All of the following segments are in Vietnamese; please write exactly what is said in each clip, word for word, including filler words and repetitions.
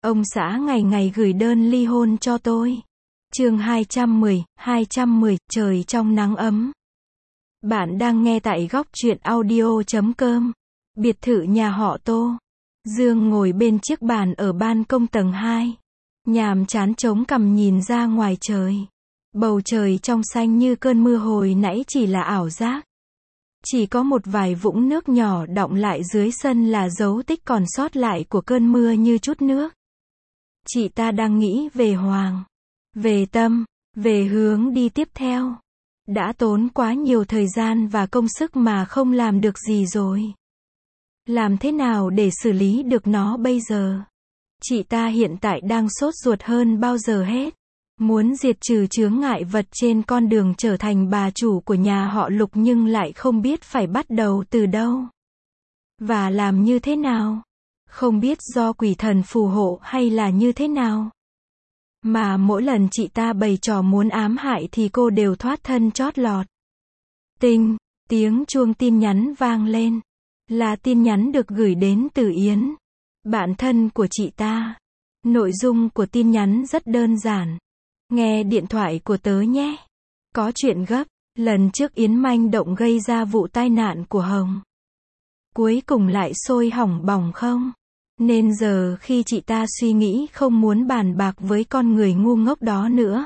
Ông xã ngày ngày gửi đơn ly hôn cho tôi. Chương hai trăm mười, hai trăm mười, trời trong nắng ấm. Bạn đang nghe tại góc truyện audio chấm com. Biệt thự nhà họ Tô. Dương ngồi bên chiếc bàn ở ban công tầng hai. Nhàm chán chống cằm nhìn ra ngoài trời. Bầu trời trong xanh như cơn mưa hồi nãy chỉ là ảo giác. Chỉ có một vài vũng nước nhỏ đọng lại dưới sân là dấu tích còn sót lại của cơn mưa như chút nước. Chị ta đang nghĩ về Hoàng, về Tâm, về hướng đi tiếp theo. Đã tốn quá nhiều thời gian và công sức mà không làm được gì rồi. Làm thế nào để xử lý được nó bây giờ? Chị ta hiện tại đang sốt ruột hơn bao giờ hết. Muốn diệt trừ chướng ngại vật trên con đường trở thành bà chủ của nhà họ Lục nhưng lại không biết phải bắt đầu từ đâu. Và làm như thế nào? Không biết do quỷ thần phù hộ hay là như thế nào. Mà mỗi lần chị ta bày trò muốn ám hại thì cô đều thoát thân chót lọt. Tinh, tiếng chuông tin nhắn vang lên. Là tin nhắn được gửi đến từ Yến, bạn thân của chị ta. Nội dung của tin nhắn rất đơn giản. Nghe điện thoại của tớ nhé. Có chuyện gấp. Lần trước Yến manh động gây ra vụ tai nạn của Hồng. Cuối cùng lại sôi hỏng bỏng không? Nên giờ khi chị ta suy nghĩ không muốn bàn bạc với con người ngu ngốc đó nữa.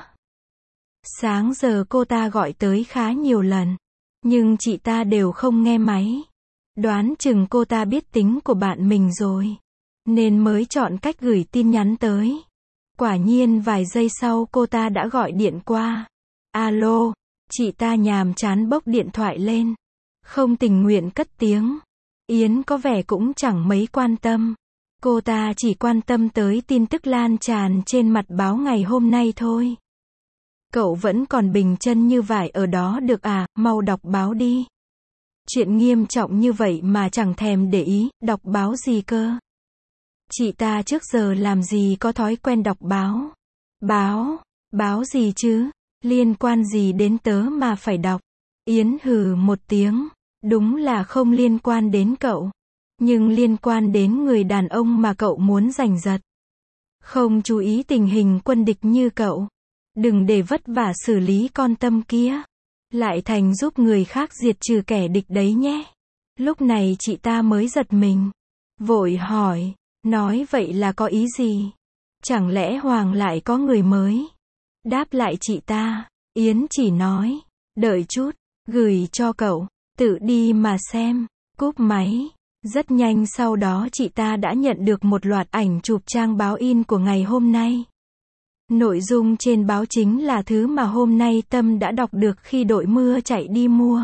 Sáng giờ cô ta gọi tới khá nhiều lần. Nhưng chị ta đều không nghe máy. Đoán chừng cô ta biết tính của bạn mình rồi. Nên mới chọn cách gửi tin nhắn tới. Quả nhiên vài giây sau cô ta đã gọi điện qua. Alo, chị ta nhàm chán bốc điện thoại lên. Không tình nguyện cất tiếng. Yến có vẻ cũng chẳng mấy quan tâm. Cô ta chỉ quan tâm tới tin tức lan tràn trên mặt báo ngày hôm nay thôi. Cậu vẫn còn bình chân như vải ở đó được à, mau đọc báo đi. Chuyện nghiêm trọng như vậy mà chẳng thèm để ý, đọc báo gì cơ. Chị ta trước giờ làm gì có thói quen đọc báo. Báo, báo gì chứ, liên quan gì đến tớ mà phải đọc. Yến hừ một tiếng, đúng là không liên quan đến cậu. Nhưng liên quan đến người đàn ông mà cậu muốn giành giật. Không chú ý tình hình quân địch như cậu. Đừng để vất vả xử lý con Tâm kia. Lại thành giúp người khác diệt trừ kẻ địch đấy nhé. Lúc này chị ta mới giật mình. Vội hỏi, nói vậy là có ý gì? Chẳng lẽ Hoàng lại có người mới? Đáp lại chị ta, Yến chỉ nói, đợi chút, gửi cho cậu, tự đi mà xem. Cúp máy. Rất nhanh sau đó chị ta đã nhận được một loạt ảnh chụp trang báo in của ngày hôm nay. Nội dung trên báo chính là thứ mà hôm nay Tâm đã đọc được khi đội mưa chạy đi mua.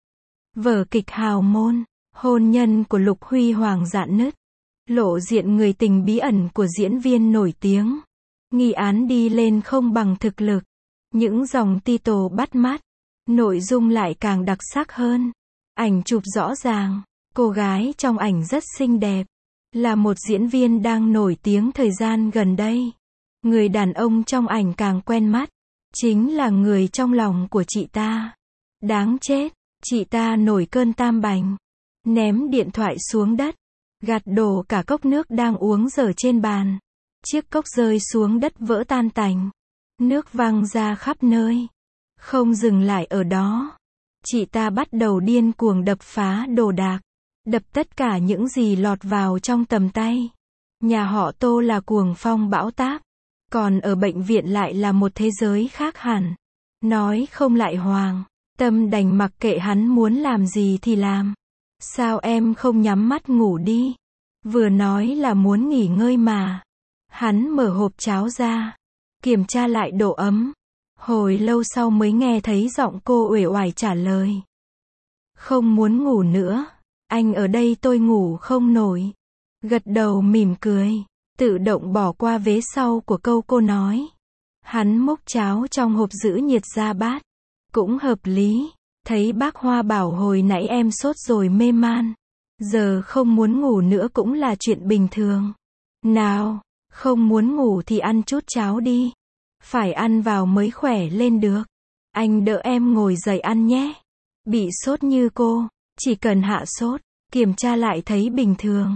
Vở kịch hào môn, hôn nhân của Lục Huy Hoàng rạn nứt. Lộ diện người tình bí ẩn của diễn viên nổi tiếng. Nghi án đi lên không bằng thực lực. Những dòng title bắt mắt. Nội dung lại càng đặc sắc hơn. Ảnh chụp rõ ràng. Cô gái trong ảnh rất xinh đẹp. Là một diễn viên đang nổi tiếng thời gian gần đây. Người đàn ông trong ảnh càng quen mắt. Chính là người trong lòng của chị ta. Đáng chết. Chị ta nổi cơn tam bành. Ném điện thoại xuống đất. Gạt đổ cả cốc nước đang uống dở trên bàn. Chiếc cốc rơi xuống đất vỡ tan tành. Nước văng ra khắp nơi. Không dừng lại ở đó. Chị ta bắt đầu điên cuồng đập phá đồ đạc. Đập tất cả những gì lọt vào trong tầm tay. Nhà họ Tô là cuồng phong bão táp. Còn ở bệnh viện lại là một thế giới khác hẳn. Nói không lại Hoàng. Tâm đành mặc kệ hắn muốn làm gì thì làm. Sao em không nhắm mắt ngủ đi? Vừa nói là muốn nghỉ ngơi mà. Hắn mở hộp cháo ra. Kiểm tra lại độ ấm. Hồi lâu sau mới nghe thấy giọng cô uể oải trả lời. Không muốn ngủ nữa. Anh ở đây tôi ngủ không nổi. Gật đầu mỉm cười. Tự động bỏ qua vế sau của câu cô nói. Hắn múc cháo trong hộp giữ nhiệt ra bát. Cũng hợp lý. Thấy bác Hoa bảo hồi nãy em sốt rồi mê man. Giờ không muốn ngủ nữa cũng là chuyện bình thường. Nào, không muốn ngủ thì ăn chút cháo đi. Phải ăn vào mới khỏe lên được. Anh đỡ em ngồi dậy ăn nhé. Bị sốt như cô, chỉ cần hạ sốt, kiểm tra lại thấy bình thường.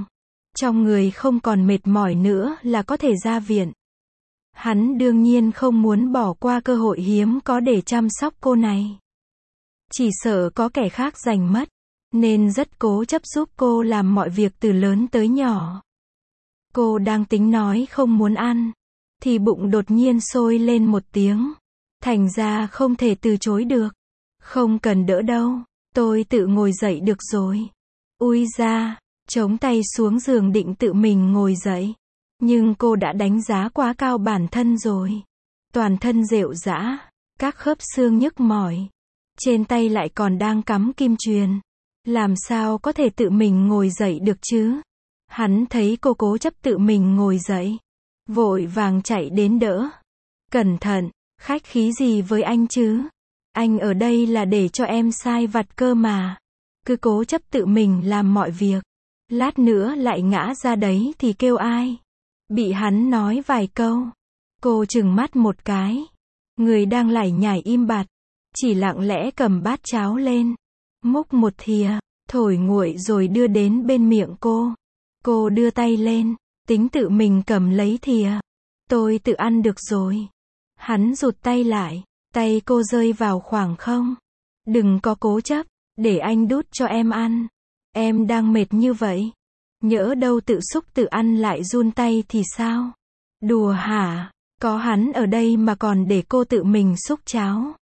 trong người không còn mệt mỏi nữa là có thể ra viện. Hắn đương nhiên không muốn bỏ qua cơ hội hiếm có để chăm sóc cô này. Chỉ sợ có kẻ khác giành mất, nên rất cố chấp giúp cô làm mọi việc từ lớn tới nhỏ. Cô đang tính nói không muốn ăn, thì bụng đột nhiên sôi lên một tiếng. Thành ra không thể từ chối được. Không cần đỡ đâu, tôi tự ngồi dậy được rồi. Ui da, chống tay xuống giường định tự mình ngồi dậy. Nhưng cô đã đánh giá quá cao bản thân rồi. Toàn thân rệu rã, các khớp xương nhức mỏi. Trên tay lại còn đang cắm kim chuyền. Làm sao có thể tự mình ngồi dậy được chứ? Hắn thấy cô cố chấp tự mình ngồi dậy, vội vàng chạy đến đỡ. Cẩn thận, khách khí gì với anh chứ? Anh ở đây là để cho em sai vặt cơ mà. Cứ cố chấp tự mình làm mọi việc. Lát nữa lại ngã ra đấy thì kêu ai? Bị hắn nói vài câu. Cô trừng mắt một cái. Người đang lải nhải im bặt. Chỉ lặng lẽ cầm bát cháo lên. Múc một thìa, thổi nguội rồi đưa đến bên miệng cô. Cô đưa tay lên, tính tự mình cầm lấy thìa. Tôi tự ăn được rồi. Hắn rụt tay lại, tay cô rơi vào khoảng không. Đừng có cố chấp, để anh đút cho em ăn. Em đang mệt như vậy. Nhỡ đâu tự xúc tự ăn lại run tay thì sao? Đùa hả? Có hắn ở đây mà còn để cô tự mình xúc cháo.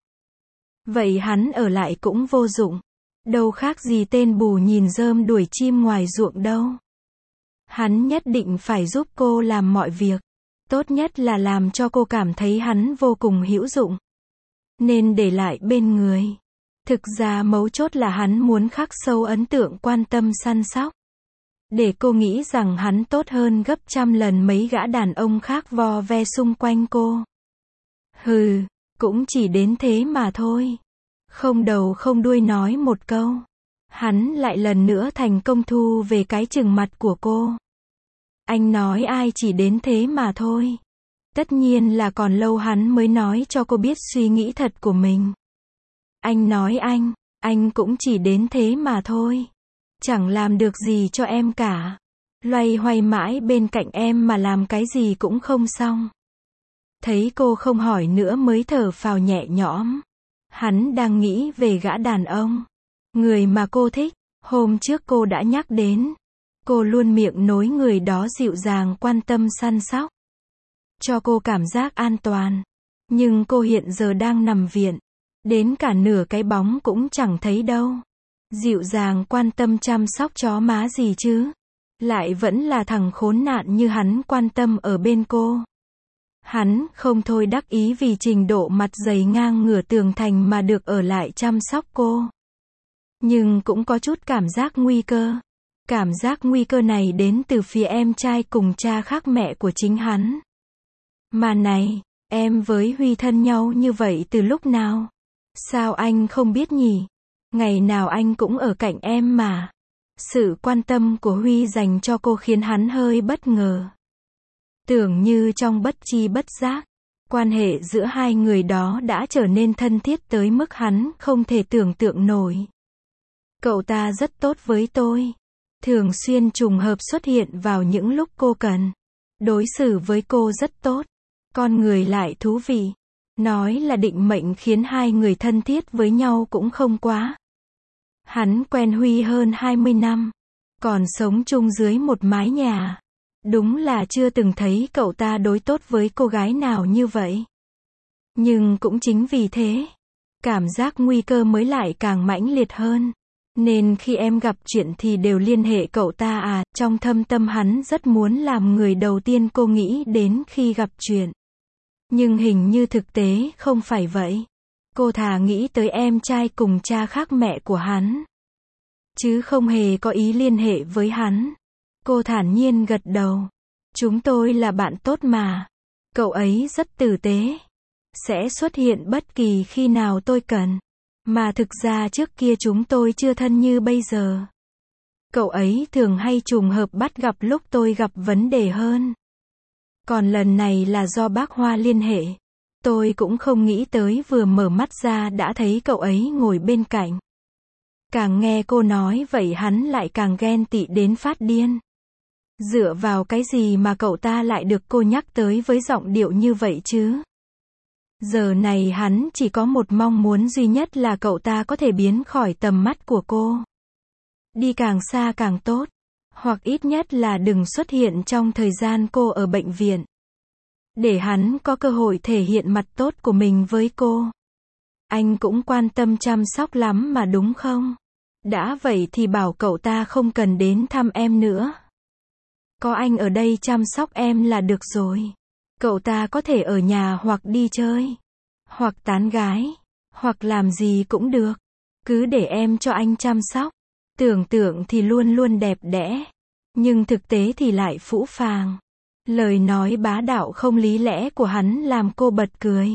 Vậy hắn ở lại cũng vô dụng. Đâu khác gì tên bù nhìn rơm đuổi chim ngoài ruộng đâu. Hắn nhất định phải giúp cô làm mọi việc. Tốt nhất là làm cho cô cảm thấy hắn vô cùng hữu dụng. Nên để lại bên người. Thực ra mấu chốt là hắn muốn khắc sâu ấn tượng quan tâm săn sóc. Để cô nghĩ rằng hắn tốt hơn gấp trăm lần mấy gã đàn ông khác vo ve xung quanh cô. Hừ, cũng chỉ đến thế mà thôi. Không đầu không đuôi nói một câu. Hắn lại lần nữa thành công thu về cái chừng mặt của cô. Anh nói ai chỉ đến thế mà thôi. Tất nhiên là còn lâu hắn mới nói cho cô biết suy nghĩ thật của mình. Anh nói anh, anh cũng chỉ đến thế mà thôi. Chẳng làm được gì cho em cả. Loay hoay mãi bên cạnh em mà làm cái gì cũng không xong. Thấy cô không hỏi nữa mới thở phào nhẹ nhõm. Hắn đang nghĩ về gã đàn ông. Người mà cô thích. Hôm trước cô đã nhắc đến. Cô luôn miệng nối người đó dịu dàng quan tâm săn sóc. Cho cô cảm giác an toàn. Nhưng cô hiện giờ đang nằm viện. Đến cả nửa cái bóng cũng chẳng thấy đâu. Dịu dàng quan tâm chăm sóc chó má gì chứ. Lại vẫn là thằng khốn nạn như hắn quan tâm ở bên cô. Hắn không thôi đắc ý vì trình độ mặt dày ngang ngửa tường thành mà được ở lại chăm sóc cô. Nhưng cũng có chút cảm giác nguy cơ. Cảm giác nguy cơ này đến từ phía em trai cùng cha khác mẹ của chính hắn. Mà này, em với Huy thân nhau như vậy từ lúc nào? Sao anh không biết nhỉ? Ngày nào anh cũng ở cạnh em mà. Sự quan tâm của Huy dành cho cô khiến hắn hơi bất ngờ. Tưởng như trong bất chi bất giác, quan hệ giữa hai người đó đã trở nên thân thiết tới mức hắn không thể tưởng tượng nổi. Cậu ta rất tốt với tôi. Thường xuyên trùng hợp xuất hiện vào những lúc cô cần. Đối xử với cô rất tốt. Con người lại thú vị. Nói là định mệnh khiến hai người thân thiết với nhau cũng không quá. Hắn quen Huy hơn hai mươi năm. Còn sống chung dưới một mái nhà. Đúng là chưa từng thấy cậu ta đối tốt với cô gái nào như vậy. Nhưng cũng chính vì thế, cảm giác nguy cơ mới lại càng mãnh liệt hơn. Nên khi em gặp chuyện thì đều liên hệ cậu ta à, trong thâm tâm hắn rất muốn làm người đầu tiên cô nghĩ đến khi gặp chuyện. Nhưng hình như thực tế không phải vậy. Cô thà nghĩ tới em trai cùng cha khác mẹ của hắn. Chứ không hề có ý liên hệ với hắn. Cô thản nhiên gật đầu. Chúng tôi là bạn tốt mà. Cậu ấy rất tử tế. Sẽ xuất hiện bất kỳ khi nào tôi cần. Mà thực ra trước kia chúng tôi chưa thân như bây giờ. Cậu ấy thường hay trùng hợp bắt gặp lúc tôi gặp vấn đề hơn. Còn lần này là do bác Hoa liên hệ. Tôi cũng không nghĩ tới vừa mở mắt ra đã thấy cậu ấy ngồi bên cạnh. Càng nghe cô nói vậy hắn lại càng ghen tị đến phát điên. Dựa vào cái gì mà cậu ta lại được cô nhắc tới với giọng điệu như vậy chứ? Giờ này hắn chỉ có một mong muốn duy nhất là cậu ta có thể biến khỏi tầm mắt của cô. Đi càng xa càng tốt. Hoặc ít nhất là đừng xuất hiện trong thời gian cô ở bệnh viện. Để hắn có cơ hội thể hiện mặt tốt của mình với cô. Anh cũng quan tâm chăm sóc lắm mà đúng không? Đã vậy thì bảo cậu ta không cần đến thăm em nữa. Có anh ở đây chăm sóc em là được rồi. Cậu ta có thể ở nhà hoặc đi chơi, hoặc tán gái, hoặc làm gì cũng được. Cứ để em cho anh chăm sóc. Tưởng tượng thì luôn luôn đẹp đẽ, nhưng thực tế thì lại phũ phàng. Lời nói bá đạo không lý lẽ của hắn làm cô bật cười.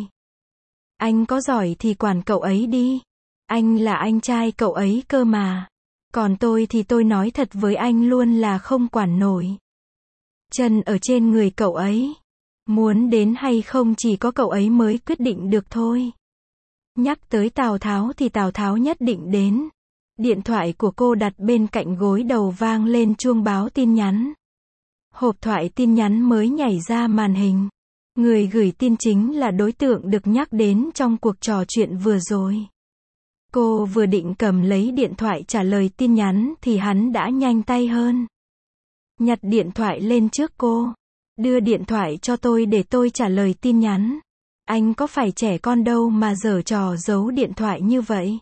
Anh có giỏi thì quản cậu ấy đi. Anh là anh trai cậu ấy cơ mà. Còn tôi thì tôi nói thật với anh luôn là không quản nổi. Chân ở trên người cậu ấy. Muốn đến hay không chỉ có cậu ấy mới quyết định được thôi. Nhắc tới Tào Tháo thì Tào Tháo nhất định đến. Điện thoại của cô đặt bên cạnh gối đầu vang lên chuông báo tin nhắn. Hộp thoại tin nhắn mới nhảy ra màn hình. Người gửi tin chính là đối tượng được nhắc đến trong cuộc trò chuyện vừa rồi. Cô vừa định cầm lấy điện thoại trả lời tin nhắn thì hắn đã nhanh tay hơn. Nhặt điện thoại lên trước cô. Đưa điện thoại cho tôi để tôi trả lời tin nhắn. Anh có phải trẻ con đâu mà giở trò giấu điện thoại như vậy?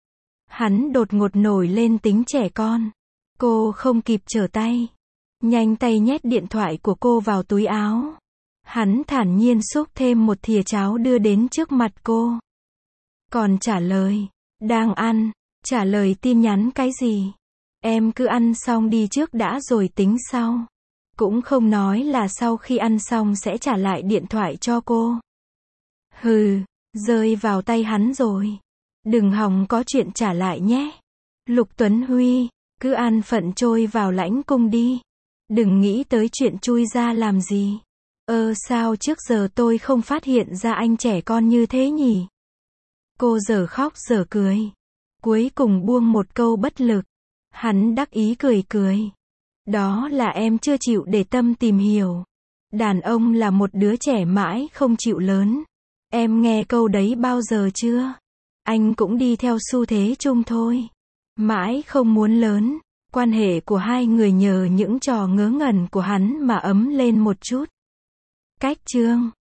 Hắn đột ngột nổi lên tính trẻ con. Cô không kịp trở tay. Nhanh tay nhét điện thoại của cô vào túi áo. Hắn thản nhiên xúc thêm một thìa cháo đưa đến trước mặt cô. Còn trả lời, đang ăn, trả lời tin nhắn cái gì? Em cứ ăn xong đi trước đã rồi tính sau. Cũng không nói là sau khi ăn xong sẽ trả lại điện thoại cho cô. Hừ, rơi vào tay hắn rồi. Đừng hòng có chuyện trả lại nhé. Lục Tuấn Huy, cứ an phận trôi vào lãnh cung đi. Đừng nghĩ tới chuyện chui ra làm gì. Ơ sao trước giờ tôi không phát hiện ra anh trẻ con như thế nhỉ? Cô giờ khóc giờ cười. Cuối cùng buông một câu bất lực. Hắn đắc ý cười cười. Đó là em chưa chịu để tâm tìm hiểu. Đàn ông là một đứa trẻ mãi không chịu lớn. Em nghe câu đấy bao giờ chưa? Anh cũng đi theo xu thế chung thôi. Mãi không muốn lớn. Quan hệ của hai người nhờ những trò ngớ ngẩn của hắn mà ấm lên một chút. Cách chương